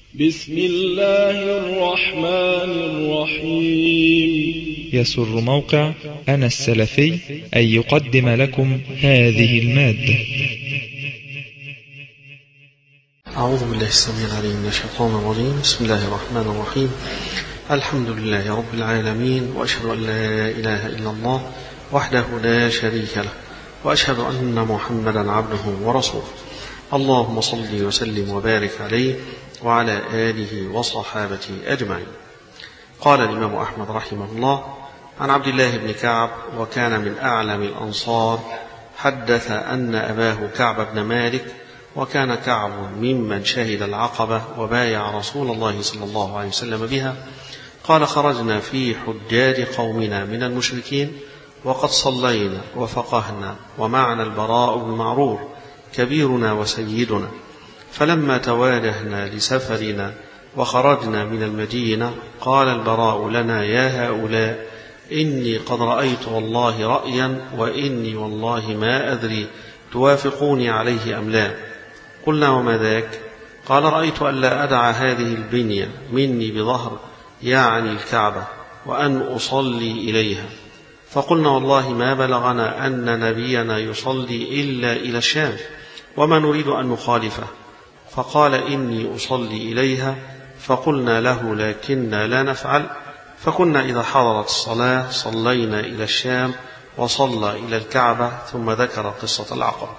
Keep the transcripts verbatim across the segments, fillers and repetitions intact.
بسم الله الرحمن الرحيم. يسر موقع أنا السلفي أن يقدم لكم هذه المادة. أعوذ بالله السميع العليم من الشيطان الرجيم. بسم الله الرحمن الرحيم. الحمد لله رب العالمين، وأشهد أن لا إله إلا الله وحده لا شريك له، وأشهد أن محمدا عبده ورسوله. اللهم صل وسلم وبارك عليه وعلى آله وصحابته أجمعين. قال الإمام أحمد رحمه الله عن عبد الله بن كعب، وكان من أعلم الأنصار، حدث أن أباه كعب بن مالك، وكان كعب ممن شهد العقبة وبايع رسول الله صلى الله عليه وسلم بها. قال: خرجنا في حجاج قومنا من المشركين، وقد صلينا وفقهنا، ومعنا البراء بن معرور كبيرنا وسيدنا، فلما تواجهنا لسفرنا وخرجنا من المدينة، قال البراء لنا: يا هؤلاء، إني قد رأيت والله رأيا، وإني والله ما أدري توافقوني عليه أم لا. قلنا: وما ذاك؟ قال: رأيت أن لا أدع هذه البنية مني بظهر، يعني الكعبة، وأن أصلي إليها. فقلنا: والله ما بلغنا أن نبينا يصلي إلا إلى الشام، وما نريد أن نخالفه. فقال: إني أصلي إليها. فقلنا له: لكننا لا نفعل. فكنا إذا حضرت الصلاة صلينا إلى الشام، وصلى إلى الكعبة. ثم ذكر قصة العقبة.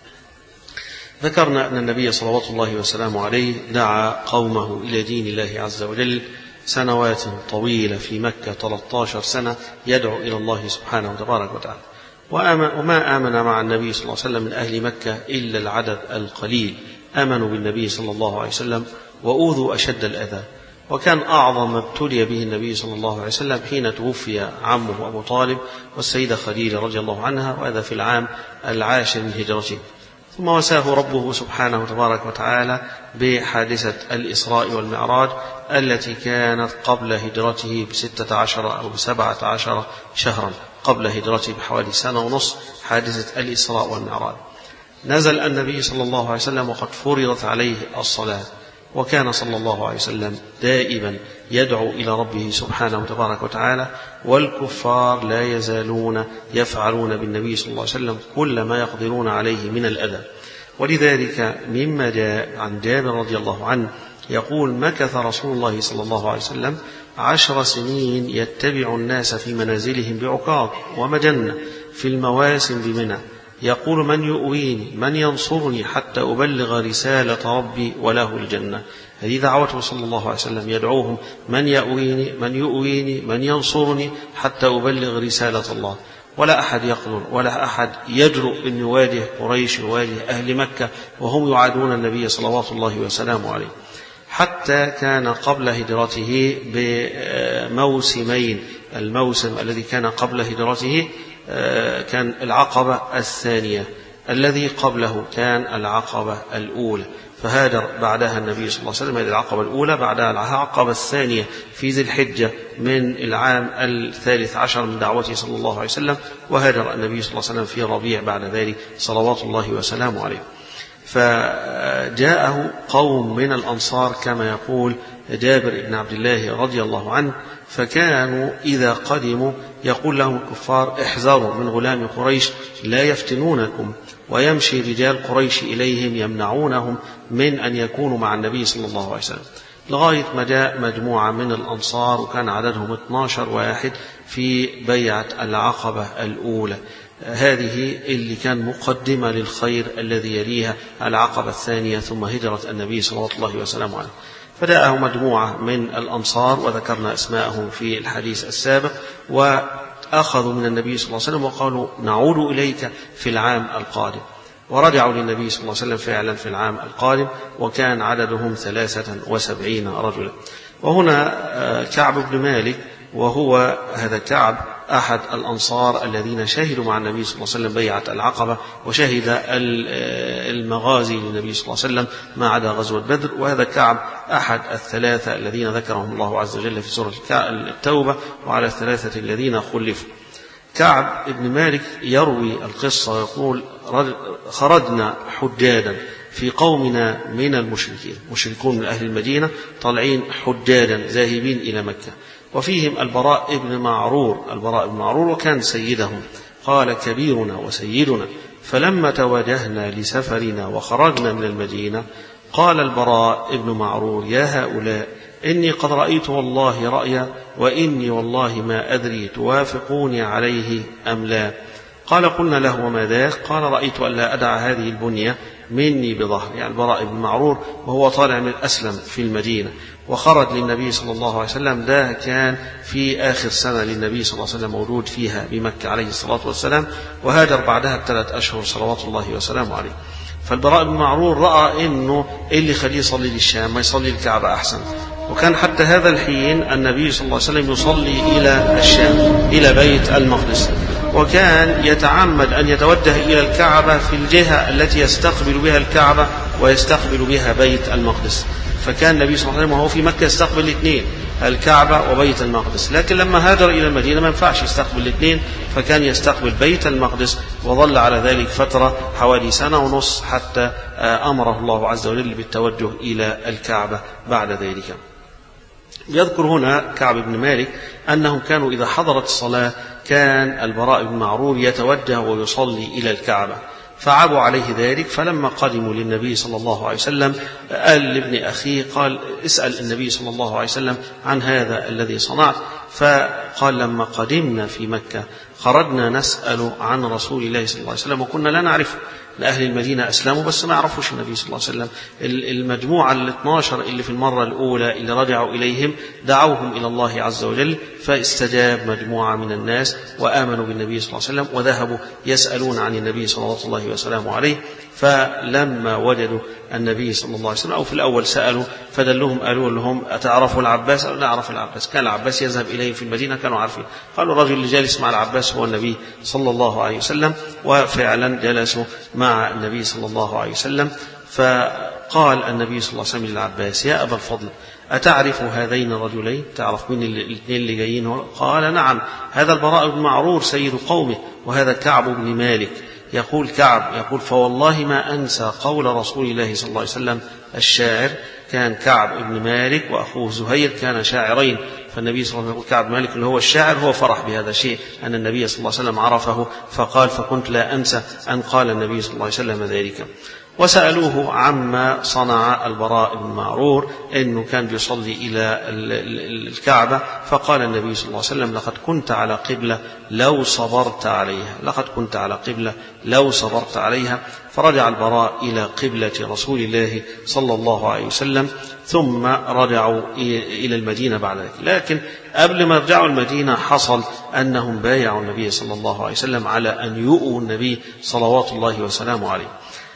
ذكرنا أن النبي صلوات الله وسلامه عليه دعا قومه إلى دين الله عز وجل سنوات طويلة في مكة، ثلاثة عشر سنة يدعو إلى الله سبحانه وتبارك وتعالى. وما آمن مع النبي صلى الله عليه وسلم من أهل مكة إلا العدد القليل، آمنوا بالنبي صلى الله عليه وسلم وأوذوا أشد الأذى. وكان أعظم ما ابتلي به النبي صلى الله عليه وسلم حين توفي عمه أبو طالب والسيدة خديجة رضي الله عنها، وهذا في العام العاشر من هجرته. ثم وساه ربه سبحانه وتبارك وتعالى بحادثة الإسراء والمعراج التي كانت قبل هجرته بستة عشر أو بسبعة عشر شهرا، قبل هجرته بحوالي سنة ونصف، حادثة الإسراء والمعراج. نزل النبي صلى الله عليه وسلم وقد فرضت عليه الصلاة، وكان صلى الله عليه وسلم دائما يدعو إلى ربه سبحانه وتبارك وتعالى، والكفار لا يزالون يفعلون بالنبي صلى الله عليه وسلم كل ما يقدرون عليه من الأذى. ولذلك مما جاء عن جابر رضي الله عنه يقول: مكث رسول الله صلى الله عليه وسلم عشر سنين يتبع الناس في منازلهم بعكاظ ومجنة في المواسم بمنى، يقول: من يؤويني، من ينصرني حتى أبلغ رسالة ربي وله الجنة. هذه دعوته صلى الله عليه وسلم، يدعوهم: من يؤويني، من يؤويني، من ينصرني حتى أبلغ رسالة الله. ولا أحد يقدر ولا أحد يجرؤ أن يواجه قريش، يواجه أهل مكة وهم يعادون النبي صلوات الله وسلامه عليه. حتى كان قبل هجرته بموسمين، الموسم الذي كان قبل هجرته كان العقبة الثانية، الذي قبله كان العقبة الأولى، فهاجر بعدها النبي صلى الله عليه وسلم. هذه العقبة الأولى، بعدها العقبة الثانية في ذي الحجة من العام الثالث عشر من دعوته صلى الله عليه وسلم، وهاجر النبي صلى الله عليه وسلم في ربيع بعد ذلك صلوات الله وسلامه عليه. فجاءه قوم من الأنصار كما يقول جابر بن عبد الله رضي الله عنه، فكانوا إذا قدموا يقول لهم الكفار: احذروا من غلام قريش لا يفتنونكم، ويمشي رجال قريش إليهم يمنعونهم من أن يكونوا مع النبي صلى الله عليه وسلم، لغاية ما جاء مجموعة من الأنصار وكان عددهم اثني عشر واحد في بيعة العقبة الأولى، هذه اللي كان مقدمة للخير الذي يليها العقبة الثانية ثم هجرة النبي صلى الله عليه وسلم عليه. فجاءه مجموعة من الأنصار وذكرنا أسماءهم في الحديث السابق، وأخذوا من النبي صلى الله عليه وسلم وقالوا: نعود إليك في العام القادم. ورجعوا للنبي صلى الله عليه وسلم فعلا في العام القادم، وكان عددهم ثلاثة وسبعين رجلا. وهنا كعب بن مالك، وهو هذا كعب أحد الأنصار الذين شهدوا مع النبي صلى الله عليه وسلم بيعة العقبة، وشهد المغازي للنبي صلى الله عليه وسلم ما عدا غزوة بدر. وهذا كعب أحد الثلاثة الذين ذكرهم الله عز وجل في سورة التوبة: وعلى الثلاثة الذين خلفوا. كعب بن مالك يروي القصة ويقول: خرجنا حجاجا في قومنا من المشركين، مشركون من أهل المدينة طالعين حجاجا ذاهبين إلى مكة، وفيهم البراء بن معرور البراء بن معرور وكان سيدهم. قال: كبيرنا وسيدنا، فلما توجهنا لسفرنا وخرجنا من المدينة قال البراء بن معرور: يا هؤلاء، إني قد رأيت والله رأيا، وإني والله ما أدري توافقوني عليه أم لا. قال: قلنا له: وما ذاك؟ قال: رأيت أن لا أدع هذه البنية مني بظهر، يعني البراء بن معرور وهو طالع من أسلم في المدينة وخرج للنبي صلى الله عليه وسلم. ده كان في آخر سنة للنبي صلى الله عليه وسلم مولود فيها بمكة عليه الصلاة والسلام، وهاجر بعدها بثلاث أشهر صلوات الله وسلامه عليه. فالبراء بن معرور رأى إنه اللي خليه يصلي للشام ما يصلي الكعبة أحسن. وكان حتى هذا الحين النبي صلى الله عليه وسلم يصلي إلى الشام إلى بيت المقدس، وكان يتعمد أن يتوجه إلى الكعبة في الجهة التي يستقبل بها الكعبة ويستقبل بها بيت المقدس. فكان النبي صلى الله عليه وسلم وهو في مكة يستقبل الاثنين، الكعبة وبيت المقدس، لكن لما هاجر إلى المدينة ما ينفعش يستقبل الاثنين، فكان يستقبل بيت المقدس، وظل على ذلك فترة حوالي سنة ونص حتى أمره الله عز وجل بالتوجه إلى الكعبة بعد ذلك. يذكر هنا كعب بن مالك أنهم كانوا إذا حضرت الصلاة كان البراء بن معرور يتوجه ويصلي إلى الكعبة، فعبوا عليه ذلك. فلما قدموا للنبي صلى الله عليه وسلم قال لابن أخيه، قال: اسأل النبي صلى الله عليه وسلم عن هذا الذي صنعت. فقال: لما قدمنا في مكة خرجنا نسأل عن رسول الله صلى الله عليه وسلم وكنا لا نعرفه. لأهل المدينة أسلموا بس ما يعرفوش النبي صلى الله عليه وسلم. المجموعة الاثناشر اللي في المرة الأولى اللي رجعوا إليهم دعوهم إلى الله عز وجل، فاستجاب مجموعة من الناس وآمنوا بالنبي صلى الله عليه وسلم وذهبوا يسألون عن النبي صلى الله عليه وسلم عليه. فلما وجدوا النبي صلى الله عليه وسلم أو في الأول سألوا فدلوهم، قالوا لهم: أتعرفوا العباس؟ قالوا: نعرف العباس. كان العباس يذهب إليه في المدينة، كانوا عارفين. قالوا: الرجل اللي جالس مع العباس هو النبي صلى الله عليه وسلم. وفعلا جلسوا مع النبي صلى الله عليه وسلم. فقال النبي صلى الله عليه وسلم للعباس: يا أبا الفضل، أتعرف هذين الرجلين؟ تعرف مين الاثنين اللي جايين؟ قال: نعم، هذا البراء بن معرور سيد قومه، وهذا كعب بن مالك. يقول كعب يقول: فوالله ما أنسى قول رسول الله صلى الله عليه وسلم الشاعر. كان كعب بن مالك وأخوه زهير كان شاعرين، فالنبي صلى الله عليه وسلم يقول كعب مالك اللي هو الشاعر هو فرح بهذا الشيء أن النبي صلى الله عليه وسلم عرفه، فقال: فكنت لا أنسى أن قال النبي صلى الله عليه وسلم ذلك. وسألوه عما صنع البراء بن معرور، أنه كان بيصلي إلى الكعبة، فقال النبي صلى الله عليه وسلم: لقد كنت على قبلة لو صبرت عليها، لقد كنت على قبلة لو صبرت عليها. فرجع البراء إلى قبلة رسول الله صلى الله عليه وسلم، ثم رجعوا إلى المدينة بعد ذلك. لكن قبل ما رجعوا المدينة حصل أنهم بايعوا النبي صلى الله عليه وسلم على أن يؤوا النبي صلوات الله وسلامه عليه.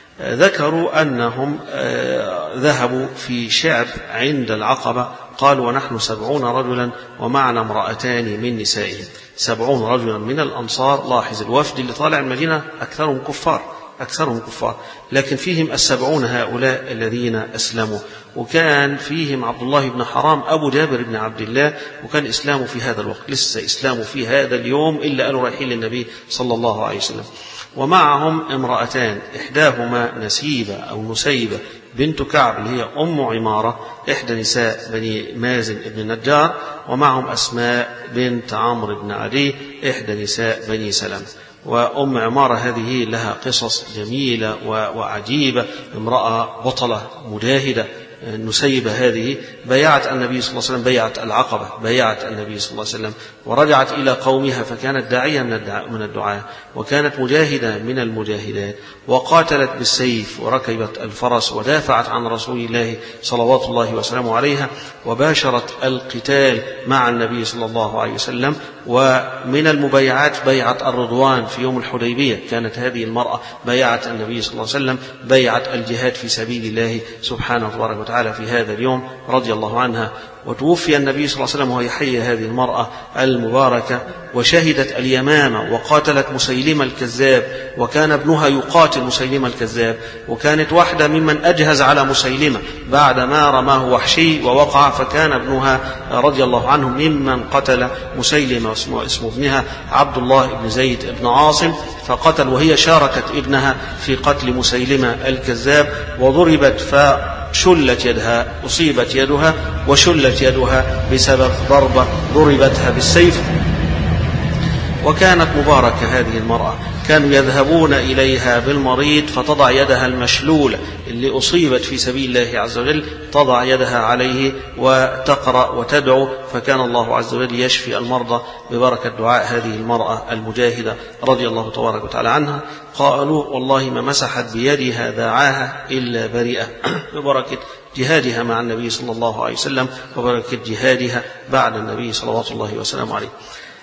ذكروا أنهم ذهبوا في شعب عند العقبة، قالوا: ونحن سبعون رجلا ومعنا امرأتان من نسائهم. سبعون رجلا من الأنصار. لاحظ الوفد اللي طالع المدينة أكثرهم كفار أكثرهم كفار لكن فيهم السبعون هؤلاء الذين أسلموا، وكان فيهم عبد الله بن حرام أبو جابر بن عبد الله، وكان إسلامه في هذا الوقت، لسه إسلامه في هذا اليوم إلا قالوا رايحين للنبي صلى الله عليه وسلم. ومعهم امرأتان، إحداهما نسيبة أو نسيبة بنت كعب اللي هي أم عمارة، إحدى نساء بني مازن بن النجار، ومعهم أسماء بنت عمرو بن عدي إحدى نساء بني سلمة. وأم عمارة هذه لها قصص جميلة وعجيبة، امرأة بطلة مجاهدة. نسيبة هذه بيعت النبي صلى الله عليه وسلم بيعت العقبة، بيعت النبي صلى الله عليه وسلم ورجعت إلى قومها، فكانت داعية من الدعاة، وكانت مجاهدة من المجاهدات، وقاتلت بالسيف وركبت الفرس ودافعت عن رسول الله صلوات الله وسلامه عليها، وباشرت القتال مع النبي صلى الله عليه وسلم. ومن المبايعات بيعة الرضوان في يوم الحديبية، كانت هذه المرأة بيعت النبي صلى الله عليه وسلم بيعة الجهاد في سبيل الله سبحانه وتبارك وتعالى في هذا اليوم رضي الله عنها. وتوفي النبي صلى الله عليه وسلم وهو يحيي هذه المرأة المباركة، وشهدت اليمامة وقاتلت مسيلمة الكذاب، وكان ابنها يقاتل مسيلمة الكذاب، وكانت واحدة ممن أجهز على مسيلمة بعدما رماه وحشي ووقع، فكان ابنها رضي الله عنه ممن قتل مسيلمة، واسمه اسم ابنها عبد الله بن زيد بن عاصم، فقتل وهي شاركت ابنها في قتل مسيلمة الكذاب، وضربت فشلت يدها، أصيبت يدها وشلت يدها بسبب ضربة ضربتها بالسيف. وكانت مباركة هذه المرأة، كانوا يذهبون إليها بالمريض فتضع يدها المشلولة اللي أصيبت في سبيل الله عز وجل، تضع يدها عليه وتقرأ وتدعو، فكان الله عز وجل يشفي المرضى ببركة دعاء هذه المرأة المجاهدة رضي الله تبارك وتعالى عنها. قالوا والله ما مسحت بيدها ذاعاها إلا بريئة، ببركة جهادها مع النبي صلى الله عليه وسلم وبركة جهادها بعد النبي صلوات الله وسلامه عليه.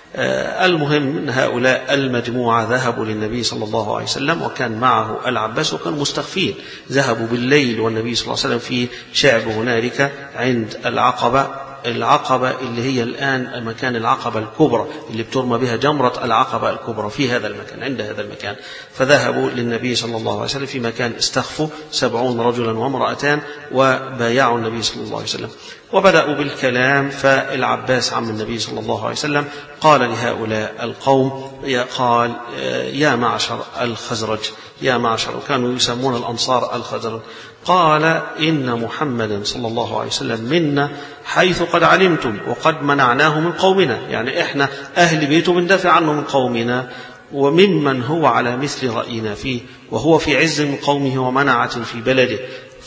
المهم أن هؤلاء المجموعة ذهبوا للنبي صلى الله عليه وسلم، وكان معه العباس، وكانوا مستخفين، ذهبوا بالليل والنبي صلى الله عليه وسلم في شعب هنالك عند العقبة، العقبة اللي هي الآن مكان العقبة الكبرى اللي بترمى بها جمرة العقبة الكبرى، في هذا المكان، عند هذا المكان. فذهبوا للنبي صلى الله عليه وسلم في مكان استخفوا سبعون رجلا وامرأتان، وبايعوا النبي صلى الله عليه وسلم وبدأوا بالكلام. فالعباس عم النبي صلى الله عليه وسلم قال لهؤلاء القوم، قال يا معشر الخزرج، يا معشر، وكانوا يسمون الأنصار الخزرج، قال إن محمدا صلى الله عليه وسلم منا حيث قد علمتم وقد منعناه من قومنا، يعني إحنا أهل بيته بندافع عنه من قومنا، وممن هو على مثل رأينا فيه، وهو في عز من قومه ومنعة في بلده.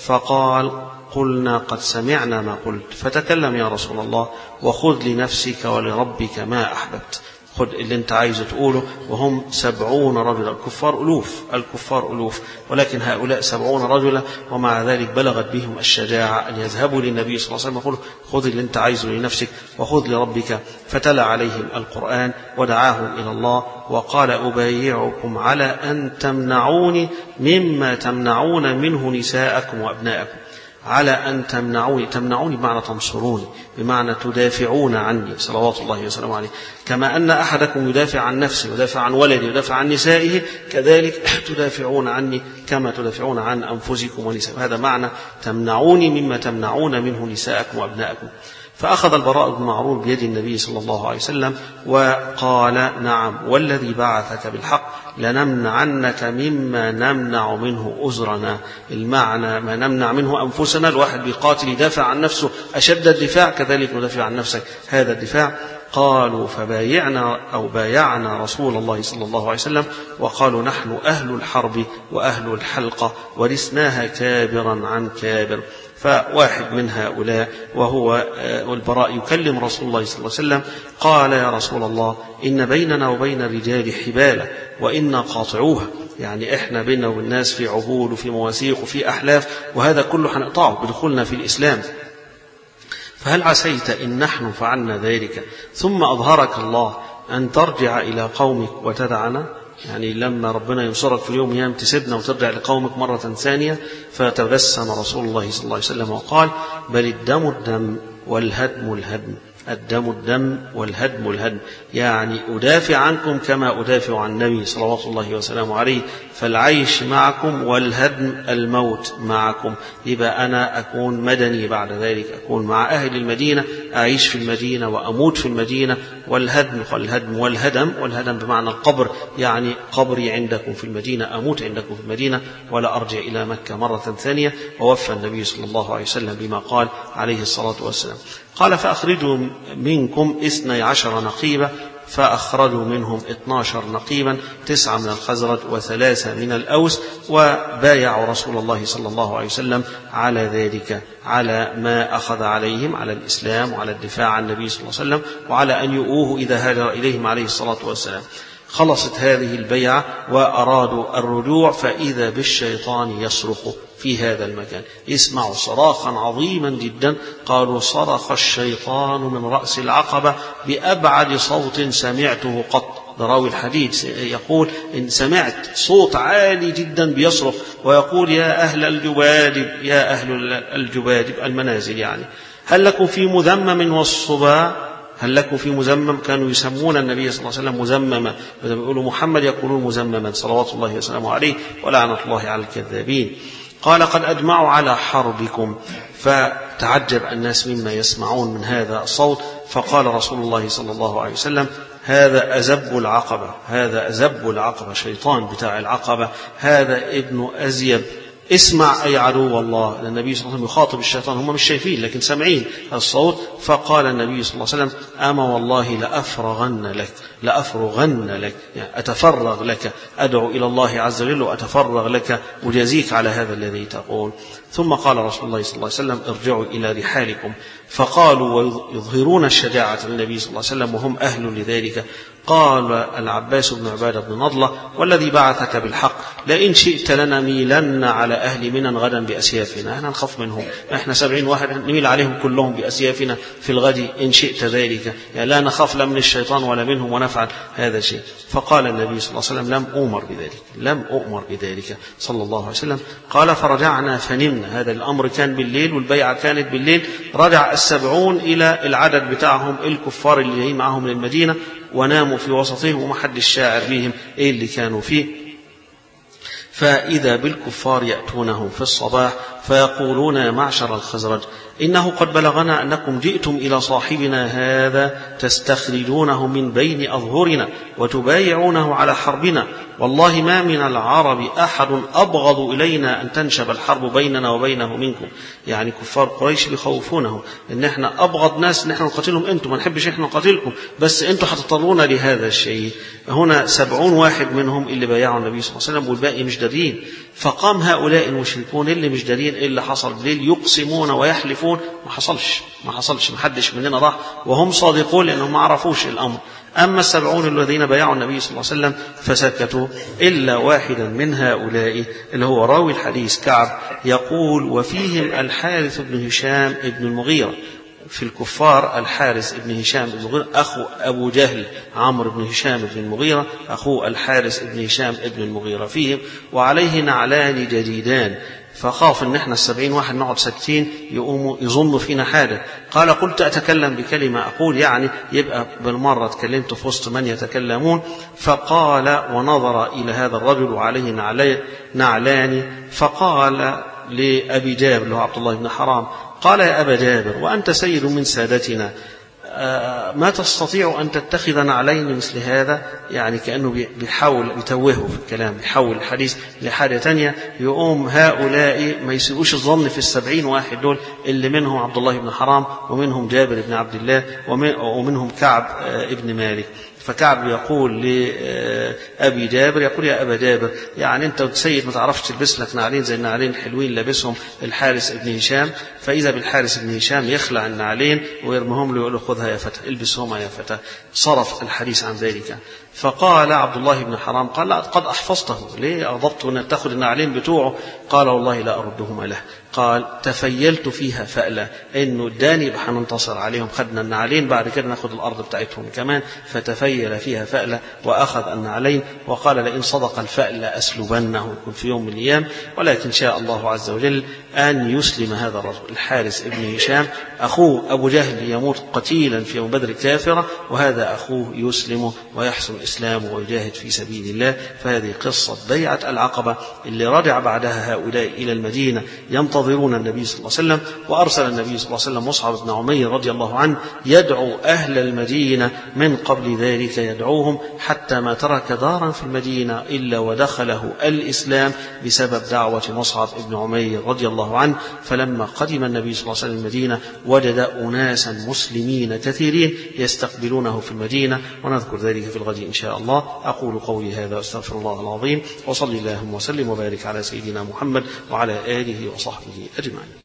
فقال قلنا قد سمعنا ما قلت، فتكلم يا رسول الله وخذ لنفسك ولربك ما أحببت، خذ اللي انت عايز تقوله. وهم سبعون رجلا، الكفار ألوف، الكفار ألوف، ولكن هؤلاء سبعون رجلا، ومع ذلك بلغت بهم الشجاعة أن يذهبوا للنبي صلى الله عليه وسلم ويقولوا خذ اللي انت عايزه لنفسك وخذ لربك. فتلا عليهم القرآن ودعاهم إلى الله وقال أبايعكم على أن تمنعوني مما تمنعون منه نساءكم وأبناءكم، على أن تمنعوني، تمنعوني بمعنى تنصروني، بمعنى تدافعون عني صلوات الله وسلامه عليه، كما أن أحدكم يدافع عن نفسه، يدافع عن ولده، يدافع عن نسائه، كذلك تدافعون عني كما تدافعون عن أنفسكم ونسائكم. هذا معنى تمنعوني مما تمنعون منه نساءكم وأبناءكم. فأخذ البراء بن معرور بيد النبي صلى الله عليه وسلم وقال نعم والذي بعثك بالحق لنمنعنك مما نمنع منه أزرنا. المعنى ما نمنع منه أنفسنا، الواحد بيقاتل يدافع عن نفسه أشد الدفاع، كذلك ندافع عن نفسك هذا الدفاع. قالوا فبايعنا أو بايعنا رسول الله صلى الله عليه وسلم وقالوا نحن أهل الحرب وأهل الحلقة ورثناها كابرا عن كابر. فواحد من هؤلاء وهو البراء يكلم رسول الله صلى الله عليه وسلم قال يا رسول الله إن بيننا وبين الرجال حبالة وإنا قاطعوها، يعني إحنا بيننا والناس في عهود وفي مواثيق وفي أحلاف، وهذا كله هنقطعه بدخولنا في الإسلام، فهل عسيت إن نحن فعلنا ذلك ثم أظهرك الله أن ترجع إلى قومك وتدعنا؟ يعني لما ربنا ينصرك في اليوم يوم تسيبنا وترجع لقومك مرة ثانية. فتبسم رسول الله صلى الله عليه وسلم وقال بل الدم الدم والهدم الهدم، الدم الدم والهدم الهدم، يعني أدافع عنكم كما أدافع عن النبي صلوات الله وسلامه عليه، فالعيش معكم والهدم الموت معكم. يبقى أنا أكون مدني بعد ذلك، أكون مع أهل المدينة، أعيش في المدينة وأموت في المدينة. والهدم والهدم والهدم، والهدم بمعنى القبر، يعني قبري عندكم في المدينة، أموت عندكم في المدينة ولا أرجع إلى مكة مرة ثانية. ووفى النبي صلى الله عليه وسلم بما قال عليه الصلاة والسلام. قال فأخرجوا منكم اثني عشر نقيبة، فأخرجوا منهم اثني عشر نقيبا، تسعة من الخزرج وثلاثة من الأوس، وبايعوا رسول الله صلى الله عليه وسلم على ذلك، على ما أخذ عليهم، على الإسلام وعلى الدفاع عن النبي صلى الله عليه وسلم، وعلى أن يؤوه إذا هاجر إليهم عليه الصلاة والسلام. خلصت هذه البيعة وأرادوا الرجوع، فإذا بالشيطان يصرخ في هذا المكان، يسمعوا صراخا عظيما جدا. قالوا صرخ الشيطان من رأس العقبة بأبعد صوت سمعته قط، راوي الحديث يقول إن سمعت صوت عالي جدا بيصرخ ويقول يا أهل الجبادب يا أهل الجبادب المنازل، يعني هل لكم في مذمم والصباع، هل لكم في مزمم. كانوا يسمون النبي صلى الله عليه وسلم مزمما، بدل ما يقولوا محمد يقولون مزمما صلوات الله وسلامه عليه ولعنة الله على الكذابين. قال قد أجمعوا على حربكم، فتعجب الناس مما يسمعون من هذا الصوت، فقال رسول الله صلى الله عليه وسلم هذا أزب العقبة، هذا أزب العقبة، شيطان بتاع العقبة، هذا ابن أزيب، اسمع أي عدو الله. النبي صلى الله عليه وسلم يخاطب الشيطان، هم مش شايفين لكن سمعين الصوت. فقال النبي صلى الله عليه وسلم أما والله لأفرغن لك، لأفرغن لك، يعني أتفرغ لك، أدعو إلى الله عز وجل وأتفرغ لك أجازيك على هذا الذي تقول. ثم قال رسول الله صلى الله عليه وسلم ارجعوا إلى رحالكم. فقالوا ويظهرون الشجاعة للنبي صلى الله عليه وسلم وهم أهل لذلك. قال العباس بن عبادة بن نضلة والذي بعثك بالحق لئن شئت لنميلن على أهل منى غدا بأسيافنا، احنا نخاف منهم، احنا سبعين واحد نميل عليهم كلهم بأسيافنا في الغد إن شئت ذلك، يعني لا نخاف لا من الشيطان ولا منهم ونفعل هذا الشيء. فقال النبي صلى الله عليه وسلم لم أؤمر بذلك، لم أؤمر بذلك صلى الله عليه وسلم. قال فرجعنا فنمنا، هذا الأمر كان بالليل والبيعة كانت بالليل. رجع السبعون إلى العدد بتاعهم الكفار اللي جايين معهم للمدينة وناموا في وسطهم ومحد الشاعر بهم إيه اللي كانوا فيه. فإذا بالكفار يأتونهم في الصباح فيقولون يا معشر الخزرج إنه قد بلغنا أنكم جئتم إلى صاحبنا هذا تستخرجونه من بين أظهرنا وتبايعونه على حربنا، والله ما من العرب أحد أبغض إلينا أن تنشب الحرب بيننا وبينه منكم. يعني كفار قريش بيخوفونه إن إحنا أبغض ناس إن إحنا نقاتلهم أنتم، ما نحبش إحنا نقاتلكم، بس أنتم هتضطرونا لهذا الشيء. هنا سبعون واحد منهم اللي بايعوا النبي صلى الله عليه وسلم والباقي مش دارين. فقام هؤلاء المشركون اللي مش دارين إيه اللي حصل بالليل يقسمون ويحلفون، ما حصلش ما حصلش ما حدش مننا راح، وهم صادقون لأنهم ما عرفوش الأمر. أما السبعون الذين بايعوا النبي صلى الله عليه وسلم فسكتوا إلا واحدا من هؤلاء اللي هو راوي الحديث كعب يقول وفيهم الحارث بن هشام بن المغيرة. في الكفار الحارث بن هشام بن المغيرة أخو أبو جهل عمرو بن هشام بن المغيرة أخو الحارث بن هشام بن المغيرة فيهم، وعليه نعلان جديدان. فخاف ان احنا السبعين واحد نقعد ساكتين يقوموا يظنوا فينا حاجة. قال قلت أتكلم بكلمة أقول يعني يبقى بالمرة تكلمت في وسط من يتكلمون. فقال ونظر إلى هذا الرجل وعليه نعلان فقال لأبي جابر اللي هو عبد الله بن حرام قال يا أبا جابر وأنت سيد من سادتنا ما تستطيع أن تتخذ نعلين مثل هذا، يعني كأنه بيحاول بيتوهه في الكلام، بيحاول الحديث لحاجة تانية. يقوم هؤلاء ما يسيئوش الظن في السبعين واحد دول اللي منهم عبد الله بن حرام ومنهم جابر بن عبد الله ومنهم كعب ابن مالك. فكعب يقول لأبي جابر يقول يا أبا جابر يعني أنت سيد ما تعرفش تلبس لك نعلين زي النعلين الحلوين لابسهم الحارث ابن هشام. فإذا بالحارث ابن هشام يخلع النعلين ويرمهم له يقول له خذها يا فتى البسهما يا فتى. صرف الحديث عن ذلك. فقال عبد الله بن حرام قال لا قد أحفظته ليه أغضبت أن تأخذ النعلين بتوعه؟ قال والله لا أردهما له. قال تفيلت فيها فألا إنه اداني حننتصر عليهم، خدنا النعلين بعد كده ناخذ الأرض بتاعتهم كمان. فتفيل فيها فألا وأخذ النعلين وقال لئن صدق الفأل أسلبنه يكون في يوم من الأيام. ولكن شاء الله عز وجل أن يسلم هذا الرجل الحارث ابن هشام أخوه أبو جهل يموت قتيلا في يوم بدر كافرة، وهذا أخوه يسلم ويحسن إسلامه ويجاهد في سبيل الله. فهذه قصة بيعة العقبة اللي رجع بعدها هؤلاء إلى المدينة ينتظرون النبي صلى الله عليه وسلم. وأرسل النبي صلى الله عليه وسلم مصعب بن عمير رضي الله عنه يدعو أهل المدينة من قبل ذلك، يدعوهم حتى ما ترك دارا في المدينة إلا ودخله الإسلام بسبب دعوة مصعب بن عمير رضي الله عنه. فلما قدم النبي صلى الله عليه وسلم المدينة وجد أناسا مسلمين كثيرين يستقبلونه في المدينة، ونذكر ذلك في الغد إن شاء الله. أقول قولي هذا واستغفر الله العظيم، وصلي اللهم وسلم وبارك على سيدنا محمد وعلى آله وصحبه أجمعين.